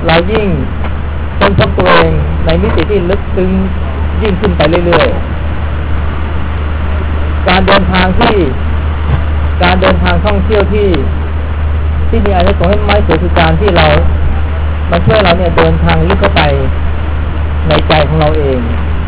เรายิ่งค้นพบตัวเองในมิติที่ลึกซึ้งยิ่งขึ้นไปเรื่อยๆการเดินทางท่องเที่ยวที่มีอานิสงส์ให้ไม่เสียคือการที่มันช่วยเราเนี่ยเดินทางลึกเข้าไปในใจของเราเอง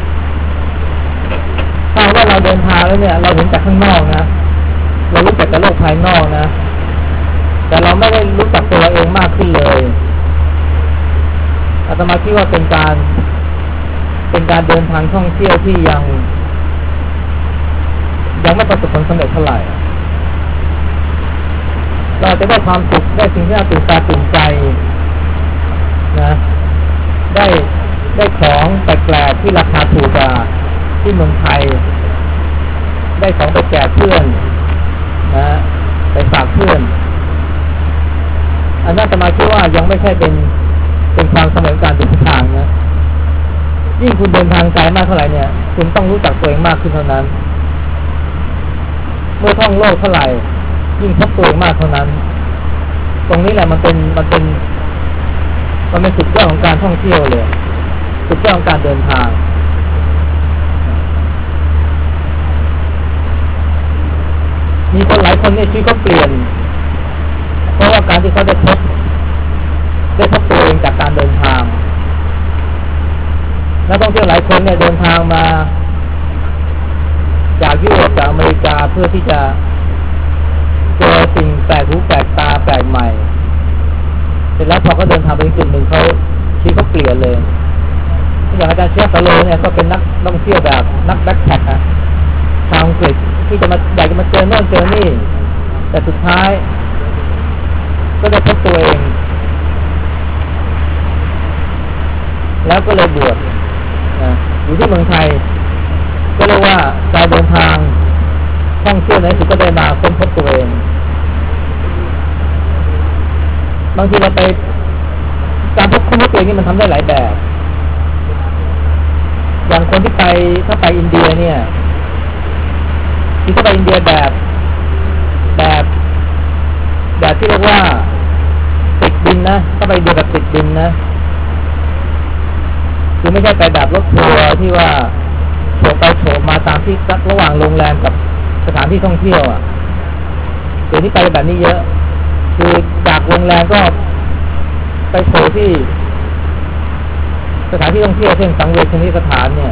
ถ้าว่าเราเดินทางแล้วเนี่ยเราเห็นจากข้างนอกนะเรารู้จักแต่โลกภายนอกนะแต่เราไม่ได้รู้จักตัวเราเองมากขึ้นเลยอาตมาคิดว่าเป็นการเดินทางท่องเที่ยวที่ยังไม่ประสบผลสำเร็จเท่าไหร่เราจะได้ความสุขได้สิ่งที่น่าตื่นตาตื่นใจนะได้ของแปลกๆที่ราคาถูกกว่าที่เมืองไทยได้ของไปแจกเพื่อนนะไปฝากเพื่อนอันนั้นอาตมาคิดว่ายังไม่ใช่เป็นความสำเร็จการเดินทางนะยิ่งคุณเดินทางไกลมากเท่าไหร่เนี่ยคุณต้องรู้จักตัวเองมากขึ้นเท่านั้นเมื่อท่องโลกเท่าไหร่ยิ่งพบตัวเองมากเท่านั้นตรงนี้แหละมันเป็นสุดยอดของการท่องเที่ยวเลยสุดยอดของการเดินทางมีคนหลายคนเนี่ยชีวิตก็เปลี่ยนเพราะว่าการที่เขาได้พบตัวเองจากการเดินทางนักท่องเที่ยวหลายคนเนี่ยเดินทางมาจากยุโรปจากอเมริกาเพื่อที่จะเจอสิ่งแปลกหูแปลกตาแปลกใหม่เสร็จแล้วพอเขาเดินทางไปจุดหนึ่งเขาชีวิตเขาเปลี่ยนเลยอย่างอาจารย์เชฟฟาโลเนี่ยก็เป็นนักท่องเที่ยวแบบนักแบ็คแพ็คนะชาวอังกฤษที่อยากจะมาเจอโน่นเจอนี่แต่สุดท้ายก็ได้พบตัวเองแล้วก็เลยบวชนะอยู่ที่เมืองไทยก็เรียกว่าการเดินทางท่องเที่ยวในสุดก็ได้มาค้นพบตัวเองบางทีเราไปการค้นพบตัวเองนี่มันทำได้หลายแบบอย่างคนที่ถ้าไปอินเดียเนี่ยที่ไปอินเดียแบบที่เรียกว่าติดดินนะถ้าไปอินเดียแบบติดดินนะคือไม่ใช่ไปแบบรถทัวร์ที่ว่าโฉบไปโฉบมาตามที่ระหว่างโรงแรมกับสถานที่ท่องเที่ยวอ่ะเดี๋ยวนี้ไปแบบนี้เยอะคือจากโรงแรมก็ไปโผล่ที่สถานที่ท่องเที่ยวเช่นสังเวชนียสถานเนี่ย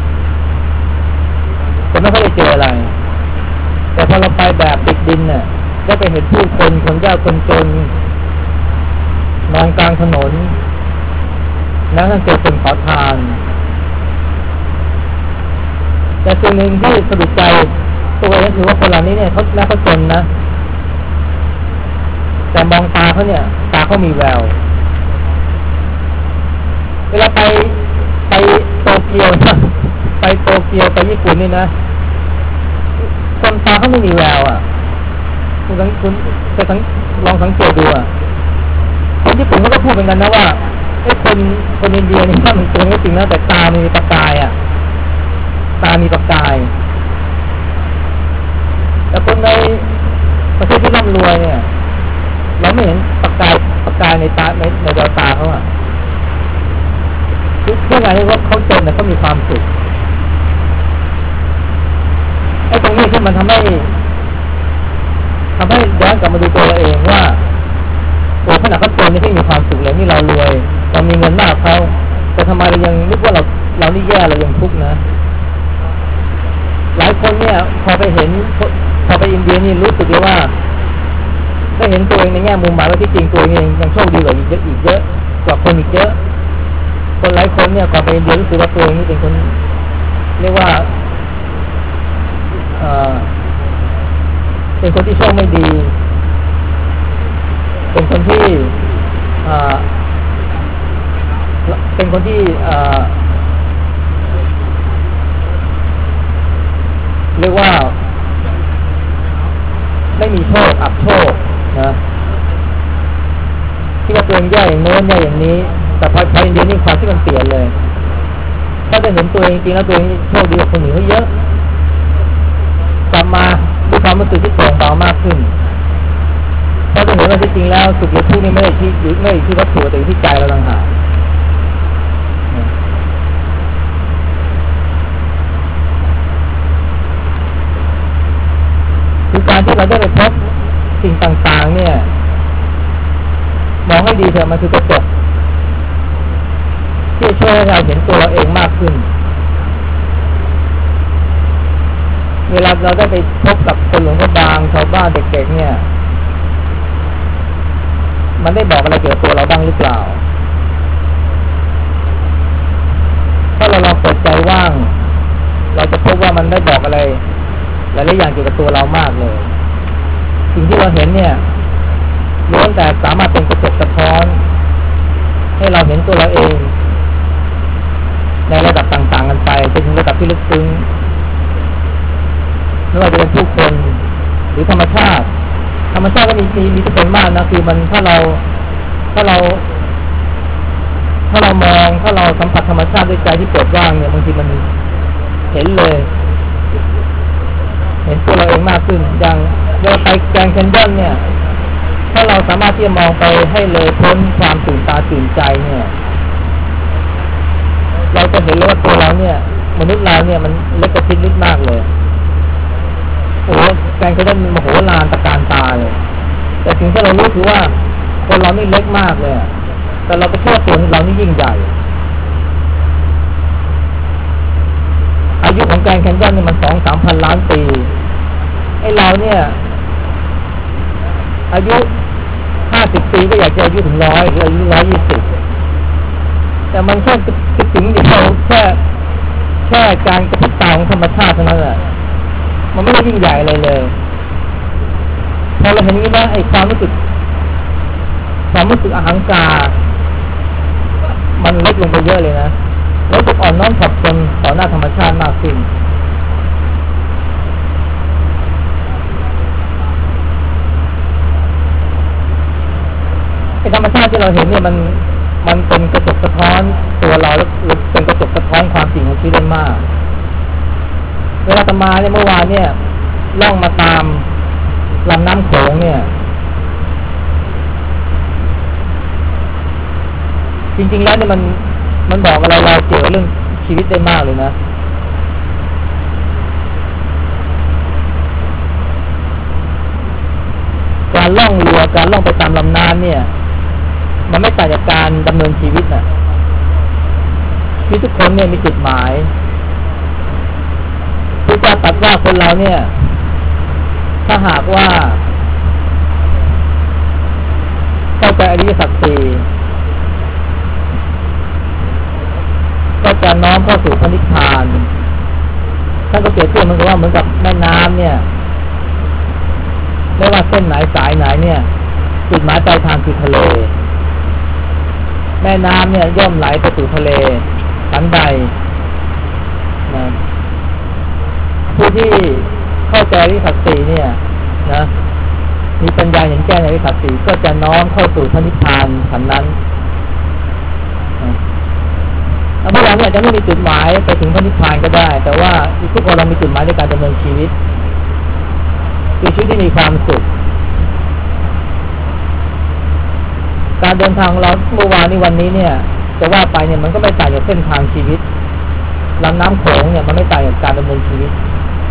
จะไม่ค่อยได้เจออะไรแต่พอเราไปแบบติดดินเนี่ยได้ไปเห็นผู้คนยากคนจนนอนกลางถนนแล้วท่านเจอคนขอทานแต่สิ่งหนึ่งที่สะดุดใจตัวเองคือว่าคนเหล่านี้เนี่ยเขาจนนะแต่มองตาเขาเนี่ยตาเขามีแววเวลาไปโตเกียวไปญี่ปุ่นนี่นะคนตาเขาไม่มีแววอ่ะคุณไปลองสังเกตดูอ่ะคนญี่ปุ่นเขาก็พูดเหมือนกันนะว่าไอ้คนอินเดียนี่ถ้ามันตัวนี้จริงนะแต่ตามีประกายอ่ะตามีประกายแต่คนในประเทศที่ร่ำรวยเนี่ยเราไม่เห็นประกายในตาในดวงตาเขาอ่ะคือเพื่อไงว่าเขาจนแต่เขามีความสุขไอ้ตรงนี้ที่มันทำให้ย้อนกลับมาดูตัวเราเองว่าตัวขนาดเขาจนนี่ที่มีความสุขเลยนี่เรารวยเรามีเงินมากเขาแต่ทำไมเรายังนึกว่าเรานี่แย่เรายังทุกข์นะหลายคนเนี่ยพอไปอินเดียนี่รู้สึกเลยว่าได้เห็นตัวเองในแง่มุมหมายว่าที่จริงตัวเองยังโชคดีกว่าอีกเยอะกว่าคนอีกเยอะคนหลายคนเนี่ยพอไปอินเดียรู้สึกว่าตัวเองนี่เป็นคนเรียกว่าเป็นคนที่โชคไม่ดีเป็นคนที่เรียกว่าไม่มีโชคอับโชคนะที่ว่าตัวเองแย่อย่างโน้นแย่อย่างนี้แต่พออินเดียนี่ความที่มันเปลี่ยนเลยถ้าได้เห็นตัวเองจริงแล้วตัวเองโชคดีกว่าคนอื่นเขาเยอะกลับมาด้วยความรู้สึกที่โปร่งเบามากขึ้นพก็จะเห็นว่าที่จริงแล้วสุขหรือทุกข์นี่ไม่ได้ที่วัตถุแต่อยู่ที่ใจเราต่างหากคือการที่เราได้ไปพบสิ่งต่างๆเนี่ยมองให้ดีเถอะมันคือกระจกที่ช่วยให้เราเห็นตัวเราเองมากขึ้นเวลาเราได้ไปพบกับคนหลวงพ่อบางชาวบ้านเด็กๆเนี่ยมันได้บอกอะไรเกี่ยวกับตัวเราบ้างหรือเปล่าถ้าเราลองเปิดใจว่างเราจะพบว่ามันได้บอกอะไรหลายๆอย่างเกี่ยวกับตัวเรามากเลยสิ่งที่เราเห็นเนี่ยล้วนแต่สามารถเป็นกระจกสะท้อนให้เราเห็นตัวเราเองในระดับต่างๆกันไปจนถึงระดับที่ลึกซึ้งไม่ว่าจะเป็นผู้คนหรือธรรมชาติก็มีทุกคนมากนะคือมันถ้าเรามองถ้าเราสัมผัสธรรมชาติด้วยใจที่เปิดว่างเนี่ยบางทีมันเห็นเลยเห็นตัวเราเองมากขึ้นอย่างเราไปแกรนด์แคนยอนเนี่ยถ้าเราสามารถที่จะมองไปให้เลยพ้นความตื่นตาตื่นใจเนี่ยเราจะเห็นเลยว่าตัวเราเนี่ยมนุษย์เราเนี่ยมันเล็กกว่าชิ้นนิดมากเลยโอ้แกรนด์แคนยอนมันมโหฬารตะการตาเลยแต่สิ่งที่เรารู้คือว่าคนเรานี่เล็กมากเลยแต่เราไปเชื่อตัวเรานี่ยิ่งใหญ่อายุของแกรนด์แคนยอนนี่มัน 2-3 พันล้านปีไอ้เราเนี่ยอายุ50 ปีก็อยากจะอายุถึง100หรืออายุ120แต่มันแค่ถึงเดียวแค่การกระพริบตาของธรรมชาติเท่านั้นแหละมันไม่ได้ยิ่งใหญ่อะไรเลยพอเราเห็นนี้นะไอ้ความรู้สึกอหังการมันลดลงไปเยอะเลยนะแล้วจะอ่อนน้อมถ่อมตนต่อหน้าธรรมชาติมากขึ้นไอ้ธรรมชาติที่เราเห็นเนี่ยมันเป็นกระจกสะท้อนตัวเราแล้วเป็นกระจกสะท้อนความจริงของชีวิตได้มากเวลาอาตมาเนี่ยเมื่อวานเนี่ยล่องมาตามลำน้ำโขงเนี่ยจริงๆแล้วเนี่ยมันบอกอะไรเราเกี่ยวกับเรื่องชีวิตได้มากเลยนะการล่องเรือการล่องไปตามลำน้ำเนี่ยมันไม่ต่างจากการดำเนินชีวิตน่ะชีวิตทุกคนเนี่ยมีจุดหมายพระเจ้าตรัสว่าคนเราเนี่ยถ้าหากว่าเข้าใจอริยสัจสี่ก็จะน้อมเข้าสู่พระนิพพานท่านก็เปรียบเทียบเหมือนกับแม่น้ำเนี่ยไม่ว่าเส้นไหนสายไหนเนี่ยจุดหมายปลายทางคือทะเลแม่น้ำเนี่ยย่อมไหลไปสู่ทะเลฉันใดนะผู้ที่เข้าใจอริยสัจสี่เนี่ยนะมีปัญญาเห็นแจ้งในอริยสัจสี่ก็จะน้อมเข้าสู่พระนิพพานฉันนั้นพวกเราเนี่ยจะไม่มีจุดหมายไปถึงพระนิพพานก็ได้แต่ว่าทุกคนเรามีจุดหมายในการดำเนินชีวิตคือชีวิตที่มีความสุขการเดินทางของเราเมื่อวานนี้วันนี้เนี่ยจะว่าไปเนี่ยมันก็ไม่ต่างจากเส้นทางชีวิตลำน้ำโขงเนี่ยมันไม่ต่างจากการดำเนินชีวิต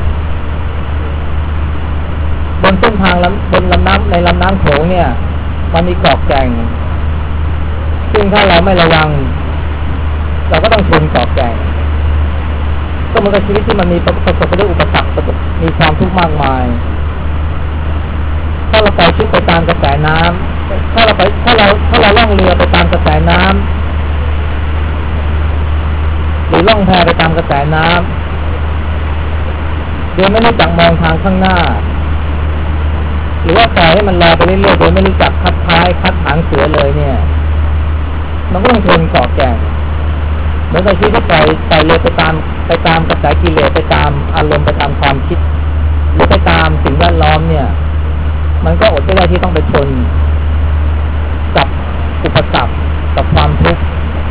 บนเส้นทางบนลำน้ำในลำน้ำโขงเนี่ยมันมีเกาะแก่งซึ่งถ้าเราไม่ระวังเราก็ต้องชนเกาะแก่งก็เหมือนกับชีวิตที่มันมีประสบไปด้วยอุปสรรคมีความทุกข์มากมายถ้าเราปล่อยชีวิตไปตามกระแสน้ำถ้าเราล่องเรือไปตามกระแสน้ำหรือล่องแพไปตามกระแสน้ำโดยไม่รู้จักมองทางข้างหน้าหรือว่าปล่อยให้มันลอยไปเรื่อยๆโดยไม่รู้จักคัดท้ายคัดหางเสือเลยเนี่ยมันก็ต้องชนเกาะแก่งเหมือนกับชีวิตที่ปล่อยเรือไปตามกระแสกิเลสไปตามอารมณ์ไปตามความคิดหรือไปตามสิ่งแวดล้อมเนี่ยมันก็อดไม่ได้ที่ต้องไปชนกับอุปสรรคกับความทุกข์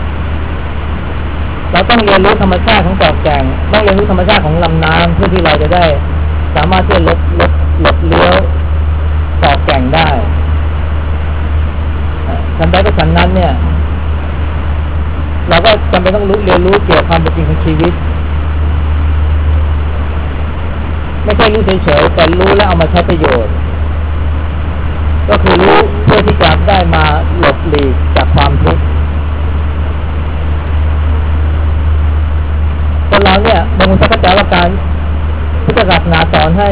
เราต้องเรียนรู้ธรรมชาติของเกาะแก่งต้องเรียนรู้ธรรมชาติของลำน้ำเพื่อที่เราจะได้สามารถที่จะลดเลี้ยวเกาะแก่งได้ฉันใดก็ฉันนั้นเนี่ยเราก็จำเป็นต้องเรียนรู้เกี่ยวกับความเป็นจริงของชีวิตไม่ใช่รู้เฉยๆแต่รู้แล้วเอามาใช้ประโยชน์ก็คือรู้เพื่อที่จะได้มาหลบหลีกจากความทุกข์คนเราเนี่ยบางคนเข้าใจว่าการพุทธศาสนาสอนให้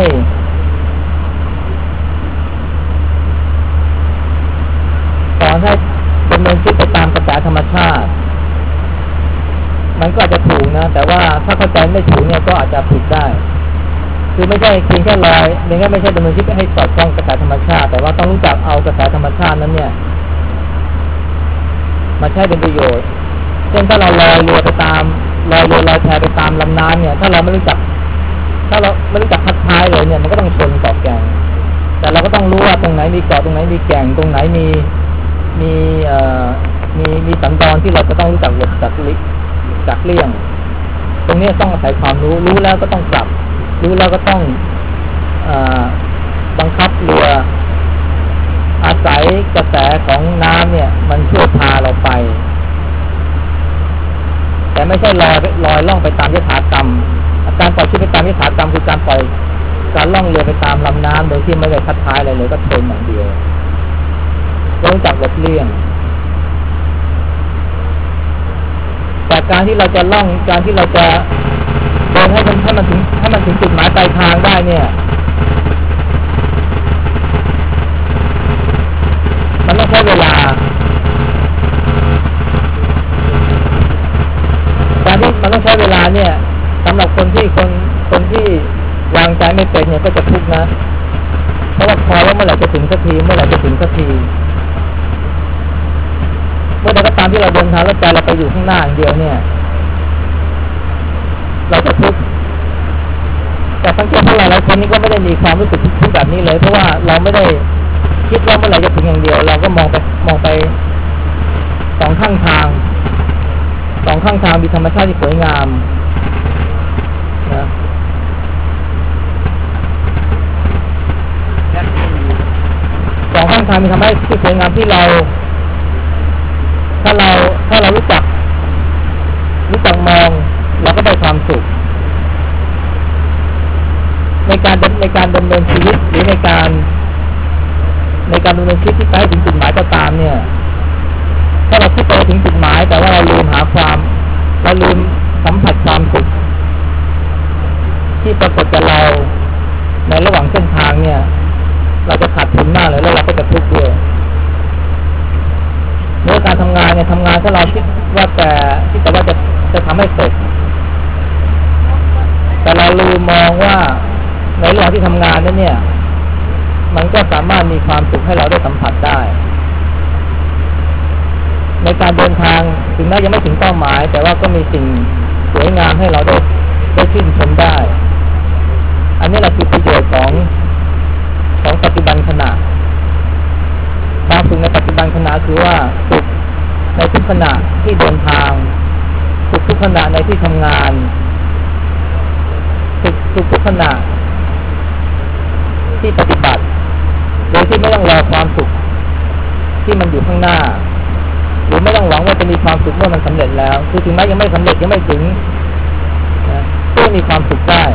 ดำเนินชีวิตไปตามกระแสธรรมชาติมันก็อาจจะถูกนะแต่ว่าถ้าเข้าใจไม่ถูกเนี่ยก็อาจจะผิดได้คือไม่ใช่เพียงแค่ลอยอย่างนี้ไม่ใช่ดำเนินชีวิตให้สอดคล้องกระแสธรรมชาติแต่ว่าต้องรู้จักเอากระแสธรรมชาตินั้นเนี่ยมาใช้เป็นประโยชน์เช่นถ้าเราลอยเรือไปตามลอยแพไปตามลำน้ำเนี่ยถ้าเราไม่รู้จักพัดท้ายเลยเนี่ยมันก็ต้องชนเกาะแก่งแต่เราก็ต้องรู้ว่าตรงไหนมีเกาะตรงไหนมีแก่งตรงไหนมีสันดอนที่เราจะต้องรู้จักหลบจากเลี่ยงตรงนี้ต้องอาศัยความรู้แล้วก็ต้องปรับรู้แล้วก็ต้องบังคับเรืออาศัยกระแสของน้ำเนี่ยมันช่วยพาเราไปแต่ไม่ใช่ลอยล่องไปตามยถากรรมการปล่อยชีวิตไปตามยถากรรมคือการล่องเรือไปตามลำน้ำโดยที่ไม่ได้พัดท้ายอะไรเลยก็ชนอย่างเดียวต้องจับหลบเลี่ยงแต่การที่เราจะล่องการที่เราจะเดินให้มันถึงจุดหมายปลายทางได้เนี่ยมันต้องใช้เวลาการที่มันต้องใช้เวลาเนี่ยสำหรับคนที่วางใจไม่เป็นเนี่ยก็จะทุกข์นะเพราะว่าคอยว่าเมื่อไหร่จะถึงสักทีเมื่อไหร่ก็ตามที่เราเดินทางแล้วใจเราไปอยู่ข้างหน้าอย่างเดียวเนี่ยเราจะทุกข์แต่สังเกตว่าหลายคนนี้ก็ไม่ได้มีความรู้สึกทุกข์แบบนี้เลยเพราะว่าเราไม่ได้คิดว่าเมื่อไหร่จะถึงอย่างเดียวเราก็มองไปสองข้างทางมีธรรมชาติที่สวยงามนะสองข้างทางมีธรรมชาติที่สวยงามที่เราถ้าเรารู้จักมองเราก็ได้ความสุขในการดำเนินชีวิตหรือในการดำเนินชีวิตที่ไปถึงจุดหมายก็ตามเนี่ยถ้าเราคิดไปถึงจุดหมายแต่ว่าเราลืมสัมผัสความสุขที่ปรากฏกับเราในระหว่างเส้นทางเนี่ยเราจะขาดทุนมากเลยแล้วเราก็จะทุกข์ด้วยเมื่อการทำงานถ้าเราคิดว่าแต่ว่าจะทำให้เสร็จแต่เราลืมมองว่าในระหว่างที่ทำงานนั้นเนี่ยมันก็สามารถมีความสุขให้เราได้สัมผัสได้ในการเดินทางถึงแม้ยังไม่ถึงเป้าหมายแต่ว่าก็มีสิ่งสวยงามให้เราได้ชื่นชมได้อันนี้แหละคือประโยชน์ของปัจจุบันขณะความสุขในปัจจุบันขณะคือว่าสุขในทุกขณะที่เดินทางสุขทุกขณะในที่ทำงานสุขทุกขณะที่ปฏิบัติโดยที่ไม่ต้องรอความสุขที่มันอยู่ข้างหน้าหรือไม่ต้องหวังว่าจะมีความสุขเมื่อมันสำเร็จแล้วคือถึงแม้ยังไม่สำเร็จยังไม่ถึงก็มีความสุขได้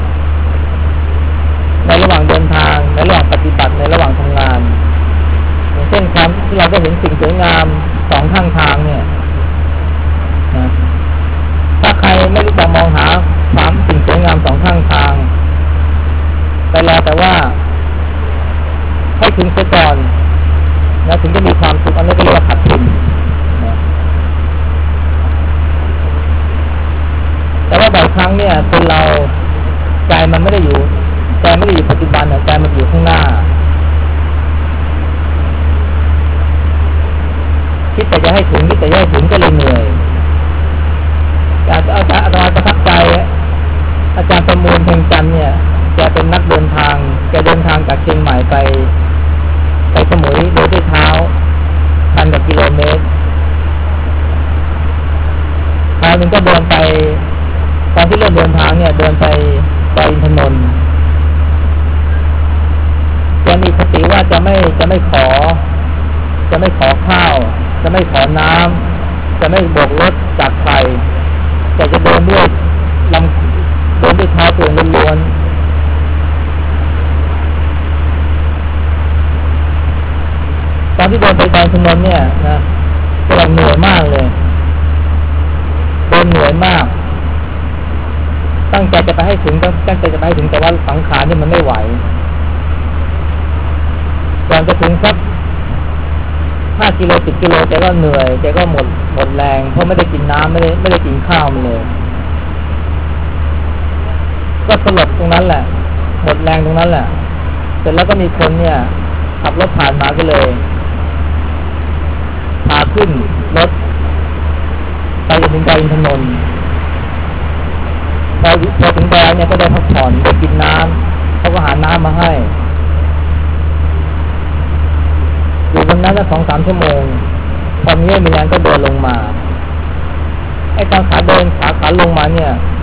ในระหว่างเดินทางในระหว่างปฏิบัติในระหว่างทำงานอย่างเช่นความที่เราได้เห็นสิ่งสวยงามสองข้างทางเนี่ยนะถ้าใครไม่รู้จักมองหาความสิ่งสวยงามสองข้างทางแต่ว่าให้ถึงเสียก่อนนะถึงจะมีความสุขอันนี้ก็เรียกว่าขาดทุนนะแต่ว่าบางครั้งเนี่ยคนเราใจมันไม่ได้อยู่ปัจจุบันใจมันอยู่ข้างหน้าเช่จะไม่ขอน้ำจะไม่โบกรถจากใครแต่จะเดินด้วยเดินด้วยเท้าตัวเองล้วนๆตอนที่เดินไปดอยถนนเนี่ยนะกำลังเหนื่อยมากเลยเดินเหนื่อยมากตั้งใจจะไปให้ถึงแต่ว่าสังขารนี่มันไม่ไหวก่อนจะถึงสัก5 กิโล10 กิโลแกก็เหนื่อยแกก็หมดแรงเพราะไม่ได้กินน้ำไม่ได้กินข้าวมาเลยก็สลบตรงนั้นแหละหมดแรงตรงนั้นแหละเสร็จแล้วก็มีคนเนี่ยขับรถผ่านมาก็เลยพาขึ้นรถไปจนถึงดอยอินทนนท์พอถึงดอยเนี่ยก็ได้พักผ่อนได้กินน้ำเขาก็หาน้ำมาให้อยู่บนนั้นก็2-3 ชั่วโมงพอมีแรงก็เดินลงมาไอ้ตอนขาลงมาเนี่ย